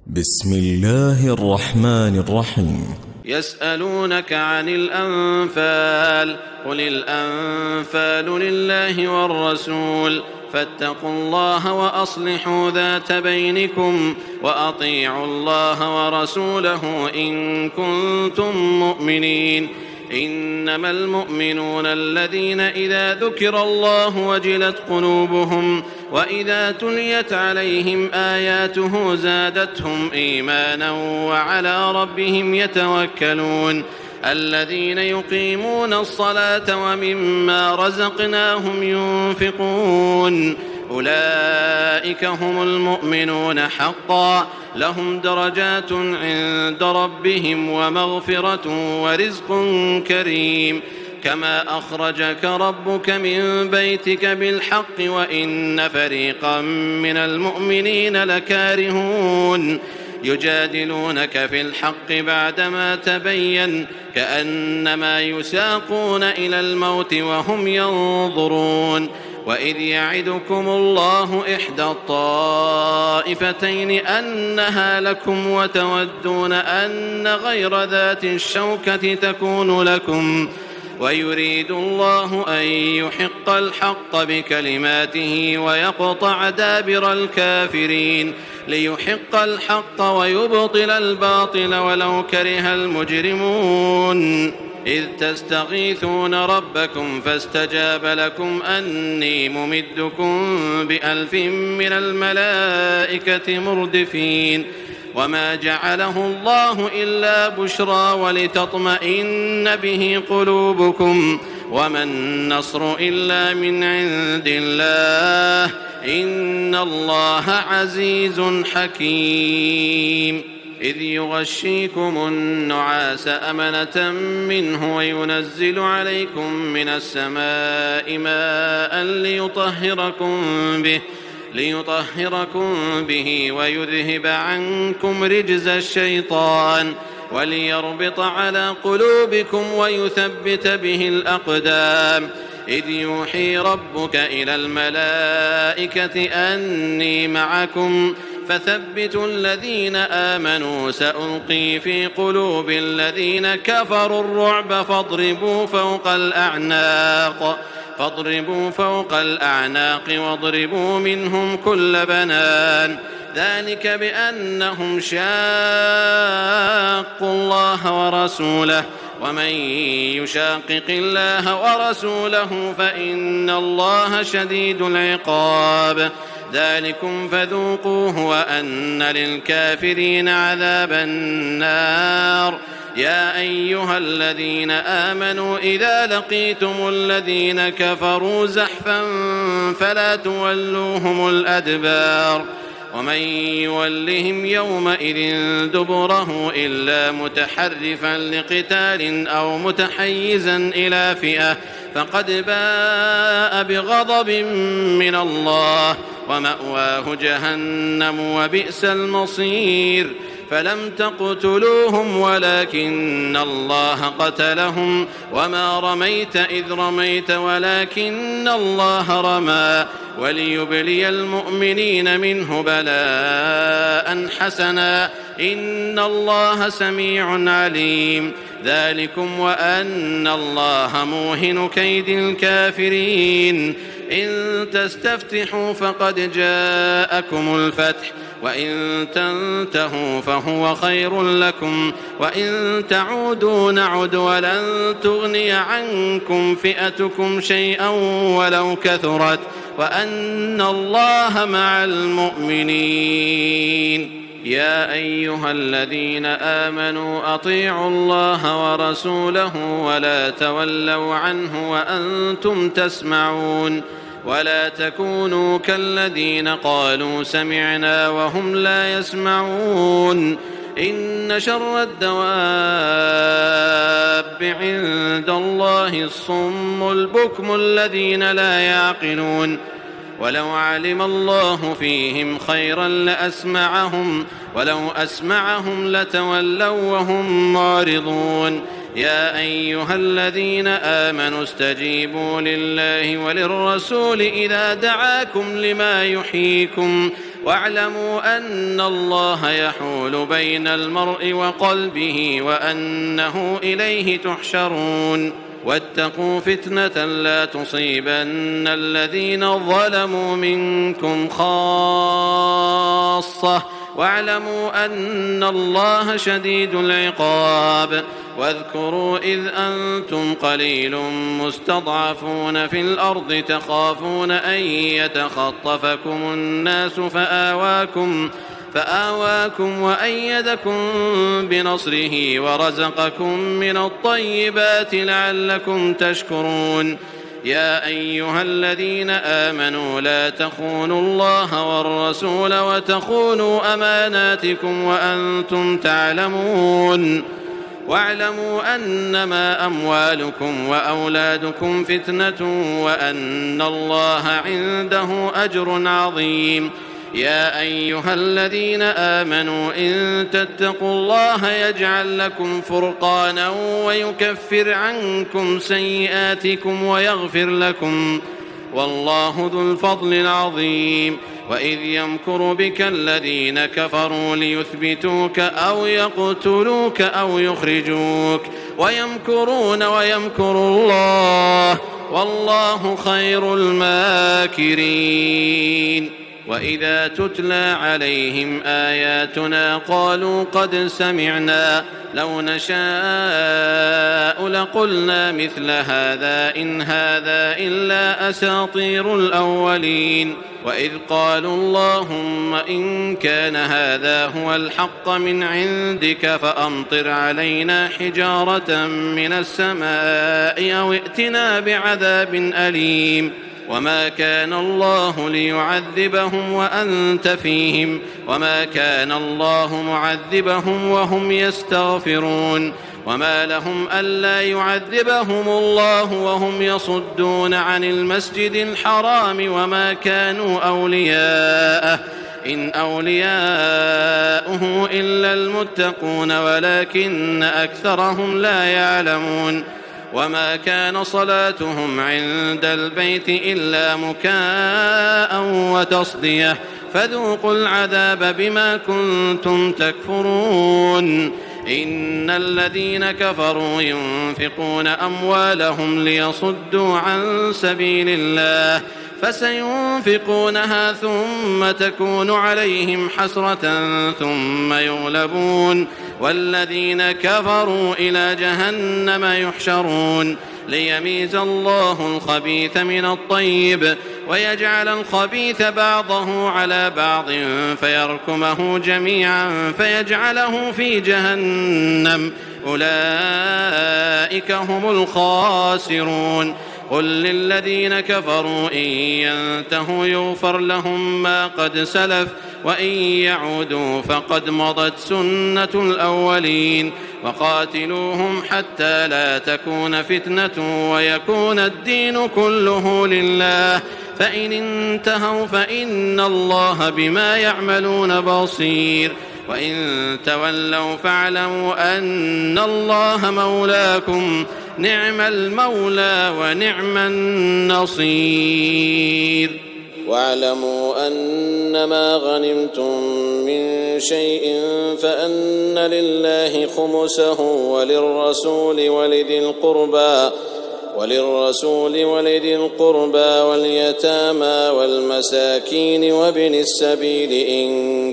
بسم الله الرحمن الرحيم. يسألونك عن الأنفال، قل الأنفال لله والرسول، فاتقوا الله وأصلحوا ذات بينكم، وأطيعوا الله ورسوله إن كنتم مؤمنين. إنما المؤمنون الذين إذا ذكر الله وجلت قلوبهم وإذا تليت عليهم آياته زادتهم إيمانا وعلى ربهم يتوكلون. الذين يقيمون الصلاة ومما رزقناهم ينفقون، أولئك هم المؤمنون حقا، لهم درجات عند ربهم ومغفرة ورزق كريم. كما أخرجك ربك من بيتك بالحق وإن فريقا من المؤمنين لكارهون. يجادلونك في الحق بعدما تبين كأنما يساقون إلى الموت وهم ينظرون. وإذ يعدكم الله إحدى الطائفتين أنها لكم وتودون أن غير ذات الشوكة تكون لكم، ويريد الله أن يحق الحق بكلماته ويقطع دابر الكافرين، ليحق الحق ويبطل الباطل ولو كره المجرمون. إذ تستغيثون ربكم فاستجاب لكم أني ممدكم ب1000 من الملائكة مردفين. وما جعله الله إلا بشرى ولتطمئن به قلوبكم، وما النصر إلا من عند الله، إن الله عزيز حكيم. إذ يغشيكم النعاس أمنة منه وينزل عليكم من السماء ماء ليطهركم به ويذهب عنكم رجز الشيطان وليربط على قلوبكم ويثبت به الأقدام. إذ يوحي ربك إلى الملائكة أني معكم فثبتوا الذين آمنوا سألقي في قلوب الذين كفروا الرعب فاضربوا فوق الأعناق واضربوا منهم كل بنان. ذلك بأنهم شاقوا الله ورسوله، ومن يشاقق الله ورسوله فإن الله شديد العقاب. ذلكم فذوقوه وأن للكافرين عذاب النار. يا أيها الذين آمنوا إذا لقيتم الذين كفروا زحفا فلا تولوهم الأدبار، ومن يولهم يومئذ دبره إلا متحرفا لقتال أو متحيزا إلى فئة فقد باء بغضب من الله ومأواه جهنم وبئس المصير. فلم تقتلوهم ولكن الله قتلهم وما رميت إذ رميت ولكن الله رمى، وليبلي المؤمنين منه بلاء حسنا، إن الله سميع عليم. ذلكم وأن الله موهن كيد الكافرين. إن تستفتحوا فقد جاءكم الفتح، وإن تنتهوا فهو خير لكم، وإن تعودوا نعد ولن تغني عنكم فئتكم شيئا ولو كثرت، وأن الله مع المؤمنين. يا أيها الذين آمنوا أطيعوا الله ورسوله ولا تولوا عنه وأنتم تسمعون، ولا تكونوا كالذين قالوا سمعنا وهم لا يسمعون. إن شر الدواب عند الله الصم البكم الذين لا يعقلون. ولو علم الله فيهم خيرا لأسمعهم، ولو أسمعهم لتولوا وهم معرضون. يا أيها الذين آمنوا استجيبوا لله وللرسول إذا دعاكم لما يحييكم، واعلموا أن الله يحول بين المرء وقلبه وأنه إليه تحشرون واتقوا فتنة لا تصيبن الذين ظلموا منكم خاصة واعلموا أن الله شديد العقاب واذكروا إذ أنتم قليل مستضعفون في الأرض تخافون أن يتخطفكم الناس فآواكم وأيدكم بنصره ورزقكم من الطيبات لعلكم تشكرون يا أيها الذين آمنوا لا تخونوا الله والرسول وتخونوا أماناتكم وأنتم تعلمون واعلموا أنما أموالكم وأولادكم فتنة وأن الله عنده أجر عظيم يا أيها الذين آمنوا إن تتقوا الله يجعل لكم فرقانا ويكفر عنكم سيئاتكم ويغفر لكم والله ذو الفضل العظيم وإذ يمكر بك الذين كفروا ليثبتوك أو يقتلوك أو يخرجوك ويمكرون ويمكر الله والله خير الماكرين وإذا تتلى عليهم آياتنا قالوا قد سمعنا لو نشاء لقلنا مثل هذا إن هذا إلا أساطير الأولين وإذ قالوا اللهم إن كان هذا هو الحق من عندك فأمطر علينا حجارة من السماء أو ائتنا بعذاب أليم وما كان الله ليعذبهم وأنت فيهم وما كان الله معذبهم وهم يستغفرون وما لهم ألا يعذبهم الله وهم يصدون عن المسجد الحرام وما كانوا أولياءه إن أولياؤه إلا المتقون ولكن أكثرهم لا يعلمون وما كان صلاتهم عند البيت إلا مكاء وتصدية فذوقوا العذاب بما كنتم تكفرون إن الذين كفروا ينفقون أموالهم ليصدوا عن سبيل الله فسينفقونها ثم تكون عليهم حسرة ثم يغلبون والذين كفروا إلى جهنم يحشرون ليميز الله الخبيث من الطيب ويجعل الخبيث بعضه على بعض فيركمه جميعا فيجعله في جهنم أولئك هم الخاسرون قل للذين كفروا إن ينتهوا يغفر لهم ما قد سلف وإن يعودوا فقد مضت سنة الأولين وقاتلوهم حتى لا تكون فتنة ويكون الدين كله لله فإن انتهوا فإن الله بما يعملون بصير وإن تولوا فاعلموا أن الله مولاكم نعم المولى ونعم النصير واعلموا أنما غنمتم من شيء فأن لله خمسه وللرسول ولذي القربى واليتامى والمساكين وابن السبيل إن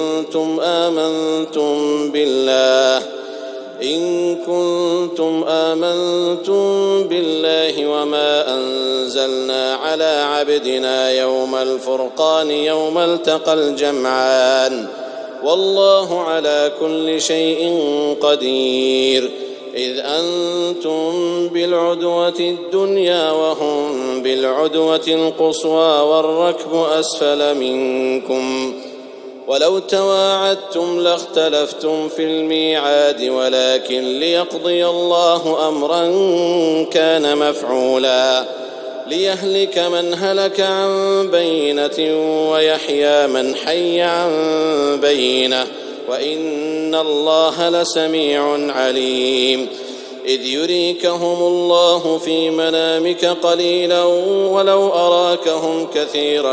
كنتم آمنتم بالله وما أنزلنا على عبدنا يوم الفرقان يوم التقى الجمعان والله على كل شيء قدير إذ أنتم بالعدوة الدنيا وهم بالعدوة القصوى والركب أسفل منكم ولو تواعدتم لاختلفتم في الميعاد ولكن ليقضي الله أمرا كان مفعولا ليهلك من هلك عن بينة ويحيى من حي عن بينة وإن الله لسميع عليم إذ يريكهم الله في منامك قليلا ولو أراكهم كثيرا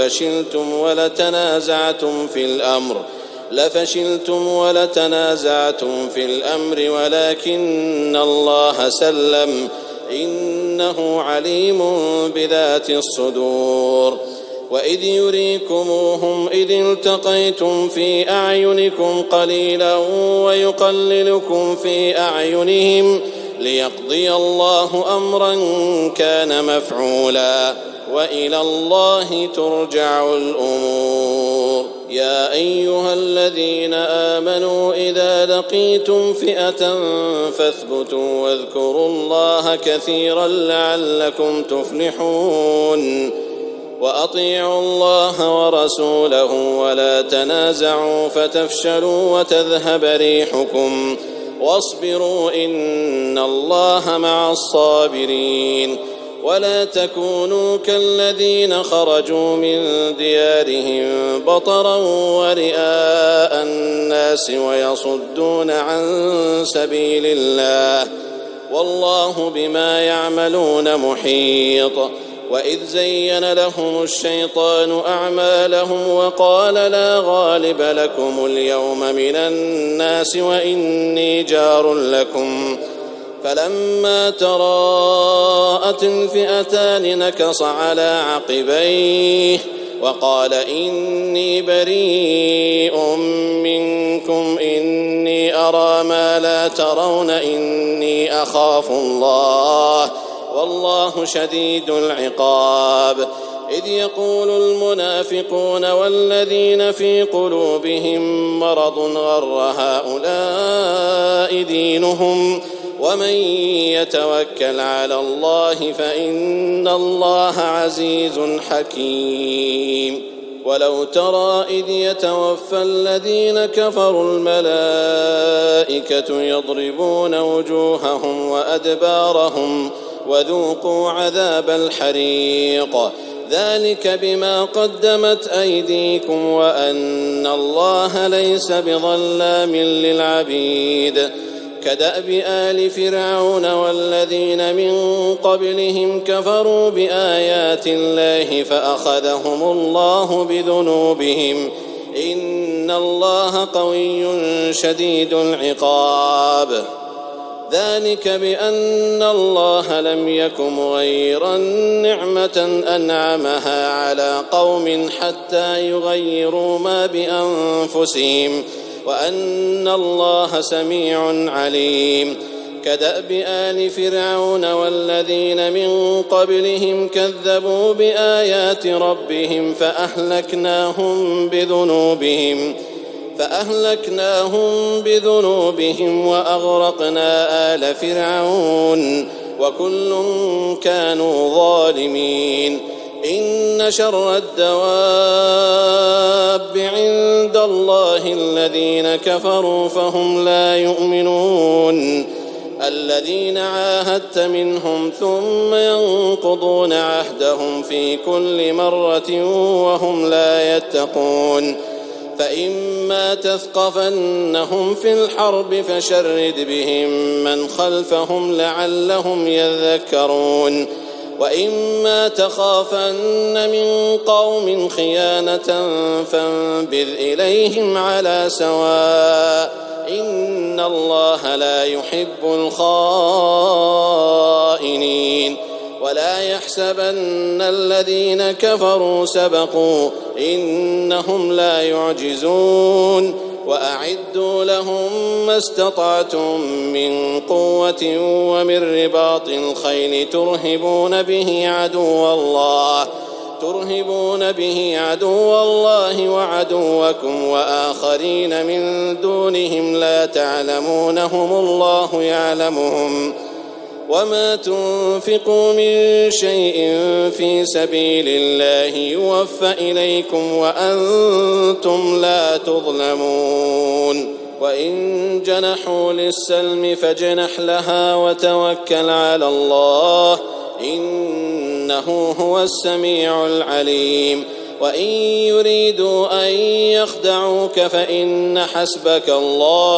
لفشلتم ولتنازعتم في الأمر ولكن الله سلم إنه عليم بذات الصدور. وإذ يريكموهم إذ التقيتم في أعينكم قليلا ويقللكم في أعينهم ليقضي الله أمرا كان مفعولا وإلى الله ترجع الأمور. يا أيها الذين آمنوا إذا لقيتم فئة فاثبتوا واذكروا الله كثيرا لعلكم تفلحون. وأطيعوا الله ورسوله ولا تنازعوا فتفشلوا وتذهب ريحكم واصبروا إن الله مع الصابرين. ولا تكونوا كالذين خرجوا من ديارهم بطرا ورئاء الناس ويصدون عن سبيل الله والله بما يعملون محيط. وإذ زين لهم الشيطان أعمالهم وقال لا غالب لكم اليوم من الناس وإني جار لكم فلما تراءت الفئتان نكص على عقبيه وقال إني بريء منكم إني أرى ما لا ترون إني أخاف الله والله شديد العقاب. إذ يقول المنافقون والذين في قلوبهم مرض غر هؤلاء دينهم ومن يتوكل على الله فإن الله عزيز حكيم. ولو ترى إذ يتوفى الذين كفروا الملائكة يضربون وجوههم وأدبارهم وذوقوا عذاب الحريق ذلك بما قدمت أيديكم وأن الله ليس بظلام للعبيد. كدأب آل فرعون والذين من قبلهم كفروا بآيات الله فأخذهم الله بذنوبهم إن الله قوي شديد العقاب. ذلك بأن الله لم يك مغيرا نعمة أنعمها على قوم حتى يغيروا ما بأنفسهم وأن الله سميع عليم. كدأب آل فرعون والذين من قبلهم كذبوا بآيات ربهم فأهلكناهم بذنوبهم وأغرقنا آل فرعون وكل كانوا ظالمين. إن شر الدواب عند الله الذين كفروا فهم لا يؤمنون. الذين عاهدت منهم ثم ينقضون عهدهم في كل مرة وهم لا يتقون. فإما تثقفنهم في الحرب فشرد بهم من خلفهم لعلهم يذكرون. وإما تخافن من قوم خيانة فانبذ إليهم على سواء إن الله لا يحب الخائنين. ولا يحسبن الذين كفروا سبقوا إنهم لا يعجزون. وأعدوا لهم ما استطعتم من قوة ومن رباط الخيل ترهبون به عدو الله وعدوكم وآخرين من دونهم لا تعلمونهم الله يعلمهم. وما تنفقوا من شيء في سبيل الله يوفى إليكم وأنتم لا تظلمون. وإن جنحوا للسلم فاجنح لها وتوكل على الله إنه هو السميع العليم. وإن يريدوا أن يخدعوك فإن حسبك الله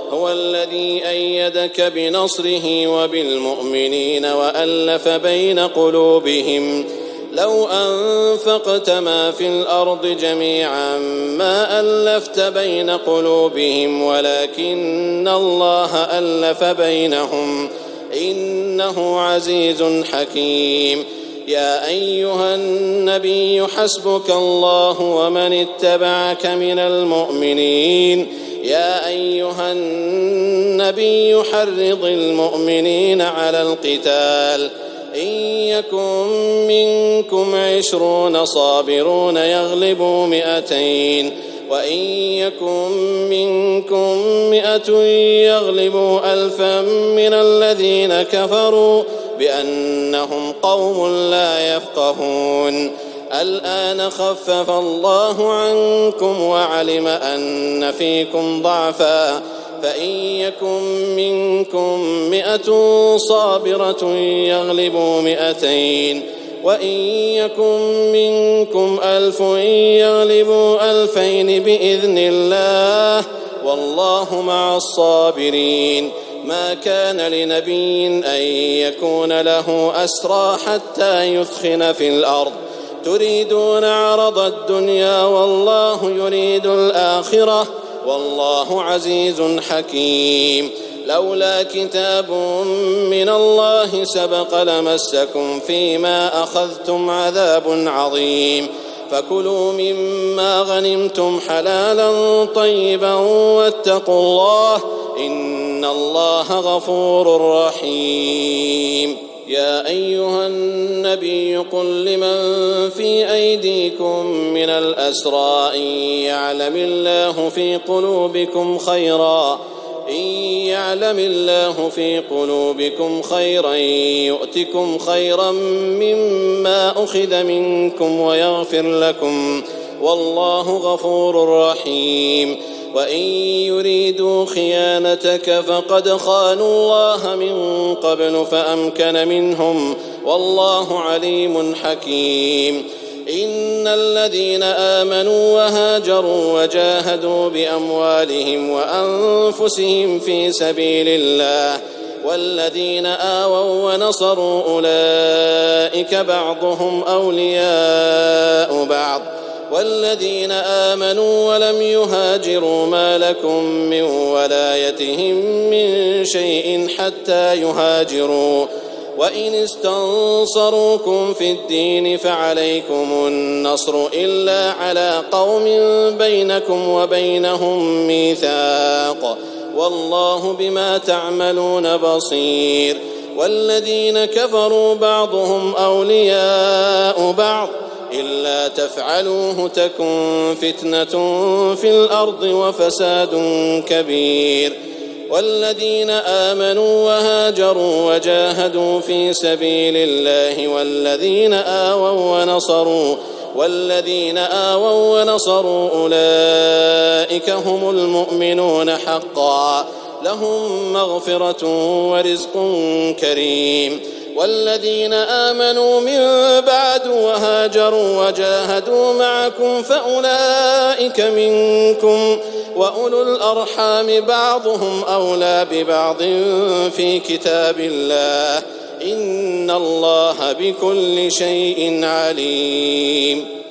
هو الذي أيدك بنصره وبالمؤمنين وألف بين قلوبهم لو أنفقت ما في الأرض جميعا ما ألفت بين قلوبهم ولكن الله ألف بينهم إنه عزيز حكيم. يا أيها النبي حسبك الله ومن اتبعك من المؤمنين. يا أيها النبي حرض المؤمنين على القتال إن يكن منكم 20 صابرون يغلبوا 200 وإن يكن منكم 100 يغلبوا 1000 من الذين كفروا بأنهم قوم لا يفقهون. الآن خفف الله عنكم وعلم أن فيكم ضعفا فإن يكن منكم 100 صابرة يغلبوا 200 وإن يكن منكم 1000 يغلبوا 2000 بإذن الله والله مع الصابرين. ما كان لنبي أن يكون له أسرى حتى يثخن في الأرض تريدون عرض الدنيا والله يريد الآخرة والله عزيز حكيم. لولا كتاب من الله سبق لمسكم فيما أخذتم عذاب عظيم فكلوا مما غنمتم حلالا طيبا واتقوا الله إن الله غفور رحيم. يا أيها النبي قل لمن في أيديكم من الأسرى إن يعلم الله في قلوبكم خيرا يؤتكم خيرا مما أخذ منكم ويغفر لكم والله غفور رحيم. وإن يريدوا خيانتك فقد خانوا الله من قبل فأمكن منهم والله عليم حكيم. إن الذين آمنوا وهاجروا وجاهدوا بأموالهم وأنفسهم في سبيل الله والذين آووا ونصروا أولئك بعضهم أولياء بعض والذين آمنوا ولم يهاجروا ما لكم من ولايتهم من شيء حتى يهاجروا وإن استنصروكم في الدين فعليكم النصر إلا على قوم بينكم وبينهم ميثاق والله بما تعملون بصير. والذين كفروا بعضهم أولياء بعض إلا تفعلوه تكن فتنة في الأرض وفساد كبير. والذين آمنوا وهاجروا وجاهدوا في سبيل الله والذين آووا ونصروا أولئك هم المؤمنون حقا لهم مغفرة ورزق كريم. والذين آمنوا من بعد وهاجروا وجاهدوا معكم فأولئك منكم وأولو الأرحام بعضهم أولى ببعض في كتاب الله إن الله بكل شيء عليم.